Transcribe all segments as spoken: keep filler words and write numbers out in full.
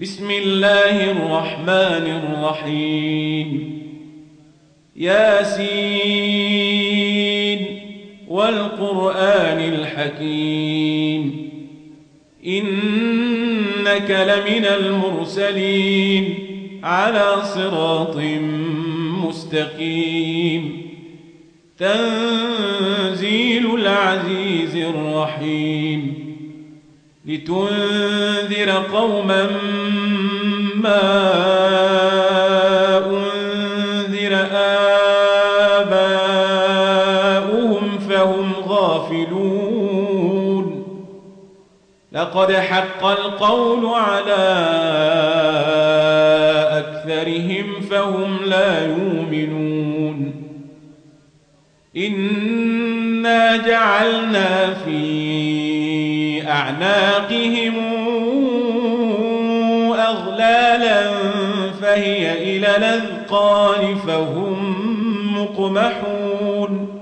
بسم الله الرحمن الرحيم ياسين والقرآن الحكيم إنك لمن المرسلين على صراط مستقيم تنزيل العزيز الرحيم لتنذر قوما ما أنذر آباؤهم فهم غافلون لقد حق القول على أكثرهم فهم لا يؤمنون إنا جعلنا في أعناقهم أغلالا فهي إلى الأذقان فهم مقمحون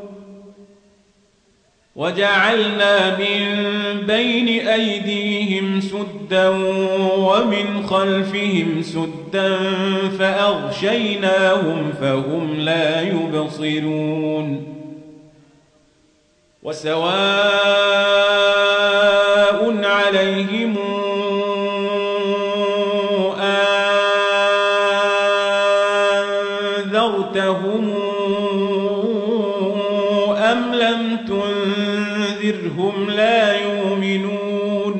وجعلنا من بين أيديهم سدا ومن خلفهم سدا فأغشيناهم فهم لا يبصرون وسواء عليهم أنذرتهم أم لم تنذرهم لا يؤمنون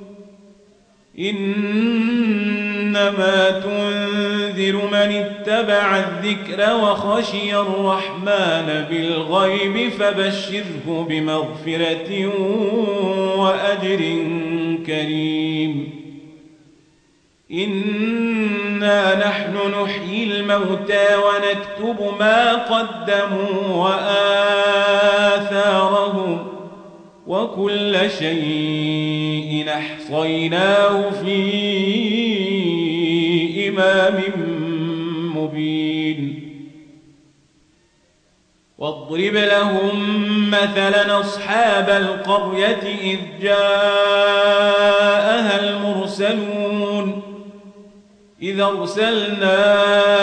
إنما تنذر من اتبع الذكر وخشي الرحمن بالغيب فبشره بمغفرة وأجر كريم إنا نحن نحيي الموتى ونكتب ما قدموا وآثارهم وكل شيء أحصيناه في إمام مبين واضرب لهم مثلا أصحاب القرية إذ جاءها المرسلون إذ أرسلنا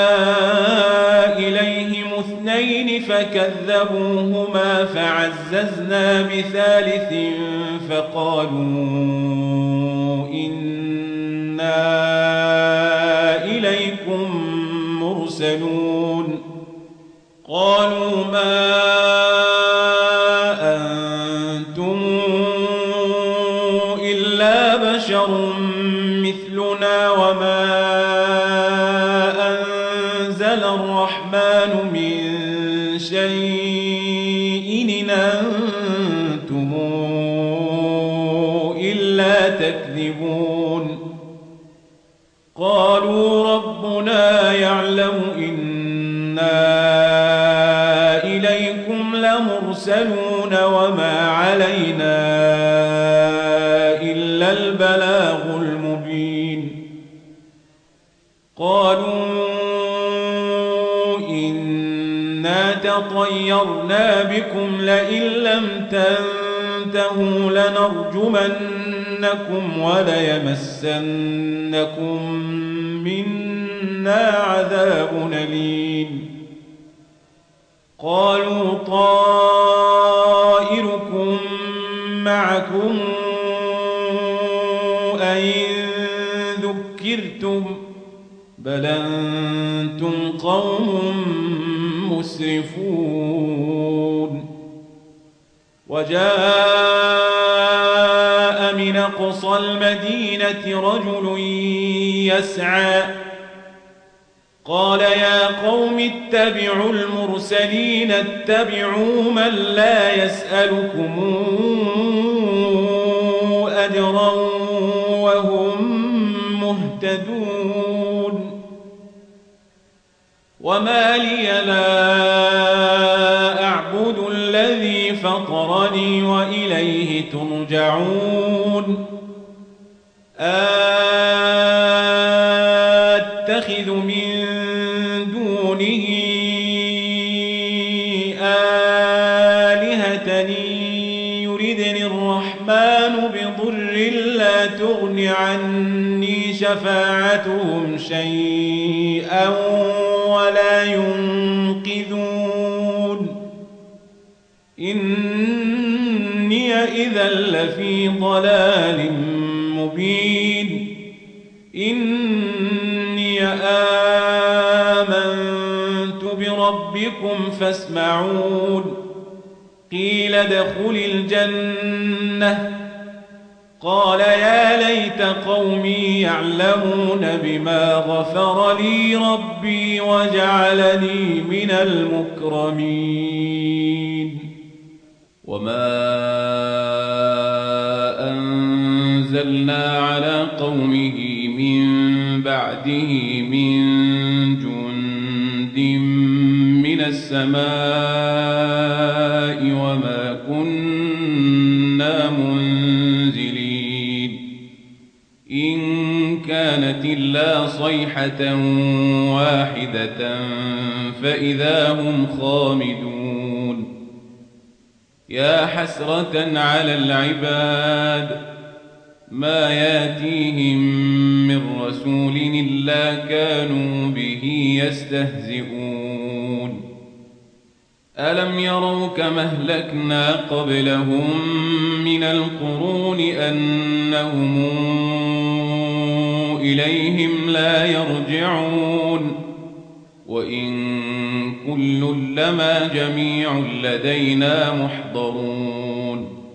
إليهم اثنين فكذبوهما فعززنا بثالث فقالوا إنا إليكم مرسلون قالوا ما أنتم إلا بشر مثلنا وما أنزل الرحمن من شيء إن أنتم إلا تكذبون قالوا ربنا يعلم إنا إليكم لمرسلون وما علينا إلا البلاغ المبين قالوا إنا تطيرنا بكم لئن لم تنتهوا لنرجمنكم وليمسنكم منا عذاب أليم قالوا طائركم معكم أئن ذكرتم بل أنتم قوم مسرفون وجاء من أقصى المدينة رجل يسعى قال يا قوم اتبعوا المرسلين اتبعوا من لا يسألكم أجرا وهم مهتدون وما لي لا أعبد الذي فطرني وإليه ترجعون أتخذ من دونه آلهة يردني الرحمن بضر لا تغن عني شفاعتهم شيئا ولا ينقذون إني إذا لفي ضلال مبين إني آمنت بربكم فاسمعون قيل ادخل الجنة قال يا ليت قومي يعلمون بما غفر لي ربي وجعلني من المكرمين وما أنزلنا على قومه من بعده من جند من السماء وما كنا منزلين إن كانت إلا صيحة واحدة فإذا هم خامدون يا حسرة على العباد ما ياتيهم من رسول إلا كانوا به يستهزئون ألم يروا كما أهلكنا قبلهم من القرون أنهم إليهم لا يرجعون وإن كل لما جميع لدينا محضرون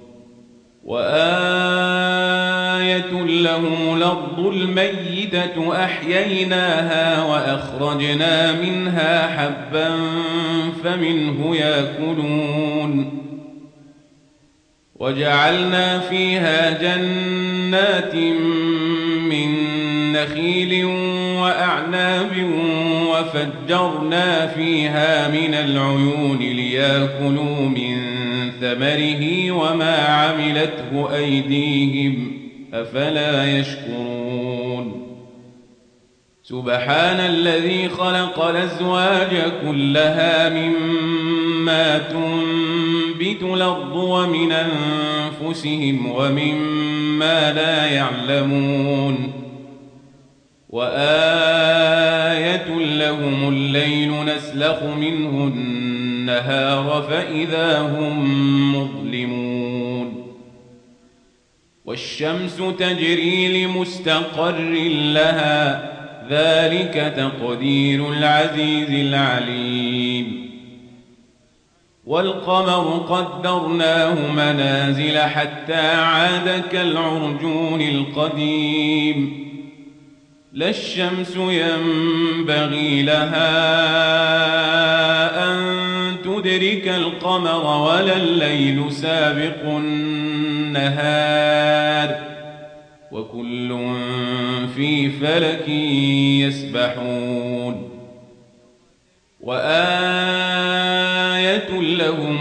وآية لهم الأرض الميتة أحييناها وأخرجنا منها حبا فمنه يأكلون وجعلنا فيها جنات من نخيل وأعناب وفجرنا فيها من العيون ليأكلوا من ثمره وما عملته أيديهم أفلا يشكرون سبحان الذي خلق الأزواج كلها مما تنبت الأرض ومن أنفسهم ومما لا يعلمون وآية لهم الليل نسلخ منه النهار فإذا هم مظلمون والشمس تجري لمستقر لها ذلك تقدير العزيز العليم والقمر قدرناه منازل حتى عاد كالعرجون القديم لا الشمس ينبغي لها أن تدرك القمر ولا الليل سابق النهار وكل في فلك يسبحون وآية لهم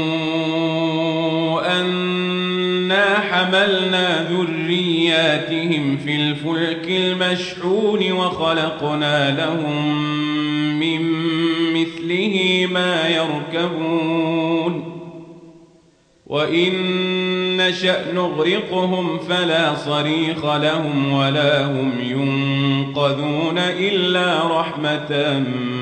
أنا حملنا ذرياتهم في الفلك المشحون وخلقنا لهم من مثله ما يركبون وإن نشأ نغرقهم فلا صريخ لهم ولا هم ينقذون إلا رحمة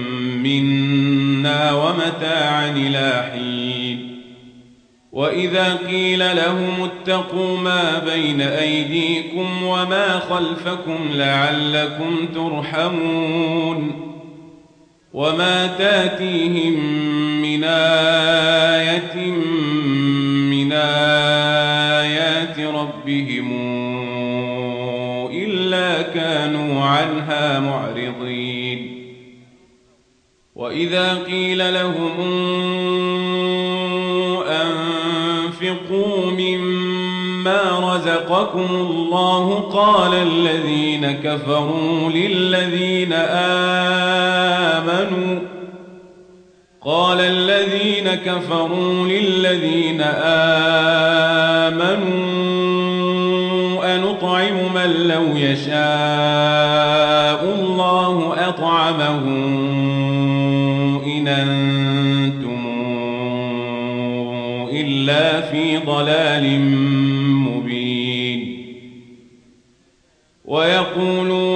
منا ومتاعا إلى حين وإذا قيل لهم اتقوا ما بين أيديكم وما خلفكم لعلكم ترحمون وما تاتيهم من آية من آيات ربهم إلا كانوا عنها معرضين وإذا قيل لهم أنفقوا مما رزقكم الله قال الذين كفروا للذين آمنوا قال الذين كفروا للذين آمنوا أنطعم من لو يشاء الله أطعمه إن أنتم إلا في ضلال مبين ويقولون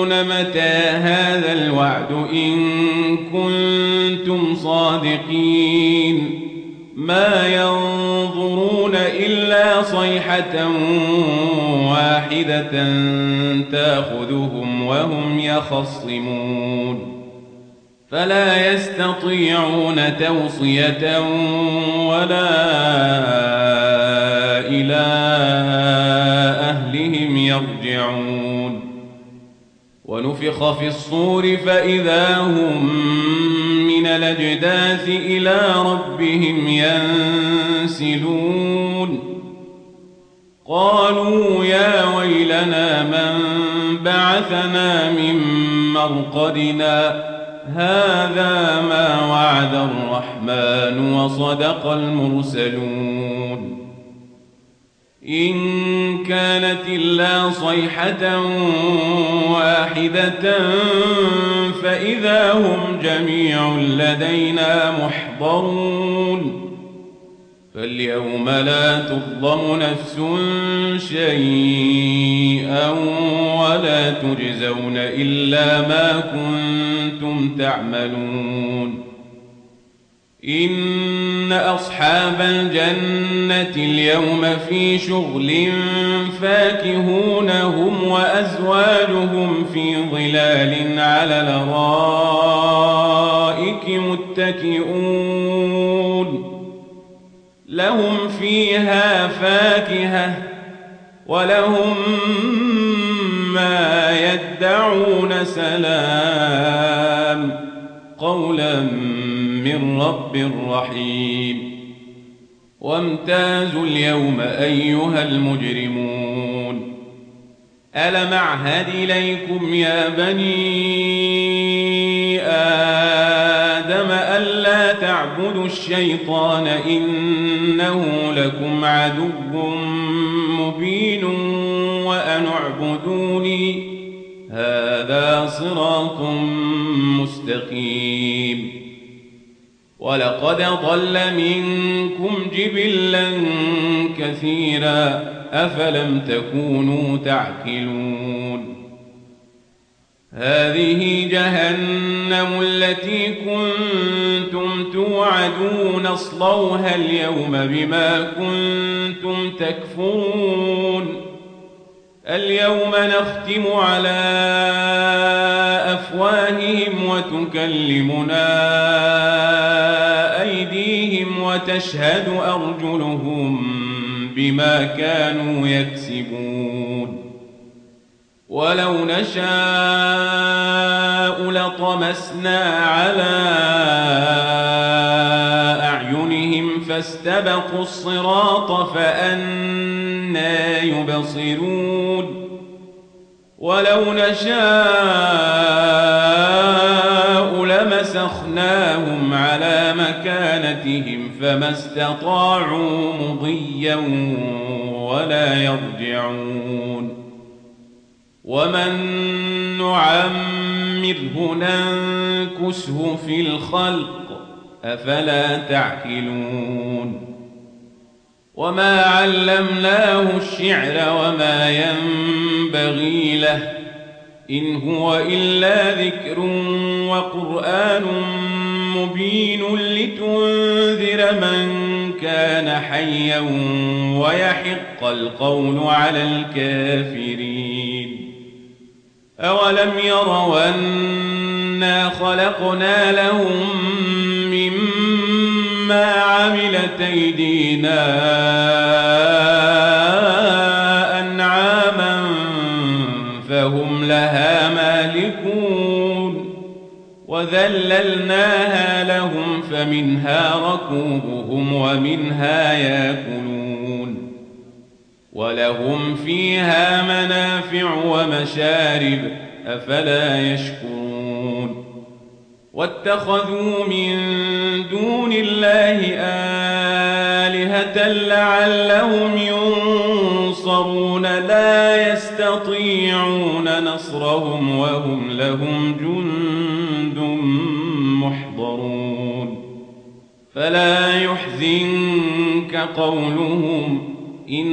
متى هذا الوعد إن كنتم صادقين ما ينظرون إلا صيحة واحدة تأخذهم وهم يخصمون فلا يستطيعون توصية ولا إلى أهلهم يرجعون ونفخ في الصور فإذا هم من الأجداث إلى ربهم ينسلون قالوا يا ويلنا من بعثنا من مرقدنا هذا ما وعد الرحمن وصدق المرسلون إن كانت إلا صيحة واحدة فإذا هم جميع لدينا محضرون فاليوم لا تظلم نفس شيئا ولا تجزون إلا ما كنتم تعملون إن أصحاب الجنة اليوم في شغل فاكهون هم وأزواجهم في ظلال على الأرائك متكئون لهم فيها فاكهة ولهم ما يدعون سلام قولا من رب رحيم وامتازوا اليوم أيها المجرمون ألم أعهد إليكم يا بني آدم ألا تعبدوا الشيطان إنه لكم عدو مبين وأن اعبدوني هذا صراط مستقيم ولقد ضل منكم جبلا كثيرا أفلم تكونوا تعقلون هذه جهنم التي كنتم توعدون اصلوها اليوم بما كنتم تكفرون اليوم نختم على أفواههم وتكلمنا أيديهم وتشهد أرجلهم بما كانوا يكسبون ولو نشاء لطمسنا على أعينهم فاستبقوا الصراط فأنى يبصرون ولو نشاء لمسخناهم على مكانتهم فما استطاعوا مضيا ولا يرجعون ومن نعمره ننكسه في الخلق أفلا تعقلون وما علمناه الشعر وما ينبغي له إن هو إلا ذكر وقرآن مبين لتنذر من كان حيا ويحق القول على الكافرين أولم يروا أنا خلقنا لهم مما عملت أيدينا أنعاما فهم لها مالكون وذللناها لهم فمنها ركوبهم ومنها يأكلون ولهم فيها منافع ومشارب أفلا يشكرون واتخذوا من دون الله آلهة لعلهم ينصرون لا يستطيعون نصرهم وهم لهم جند محضرون فلا يحزنك قولهم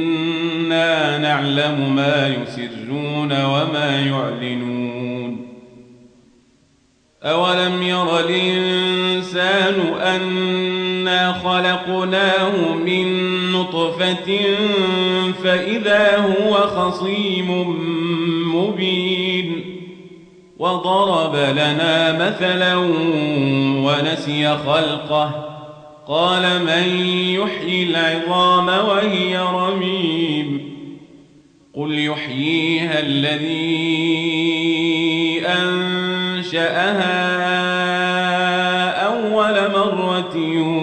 إنا نعلم ما يسرون وما يعلنون أولم ير الإنسان أنا خلقناه من نطفة فإذا هو خصيم مبين وضرب لنا مثلا ونسي خلقه قال من يحيي العظام وهي رميم قل يحييها الذي أنشأها أول مرة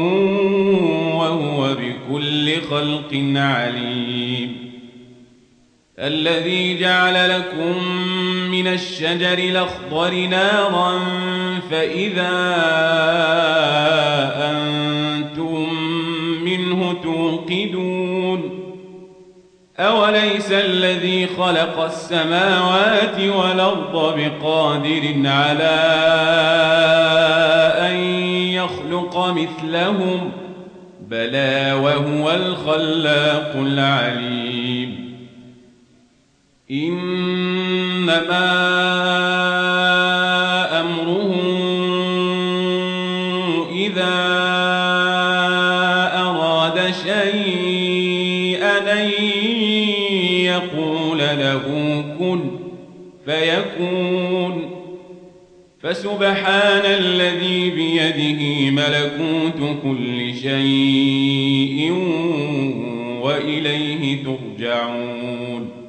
وهو بكل خلق عليم الذي جعل لكم من الشجر الأخضر نارا فإذا أنتم منه توقدون أوليس الذي خلق السماوات والأرض بقادر على أن يخلق مثلهم بلى وهو الخلاق العليم إنما أمره إذا أراد شيئا أن يقول له كن فيكون فسبحان الذي بيده ملكوت كل شيء وإليه ترجعون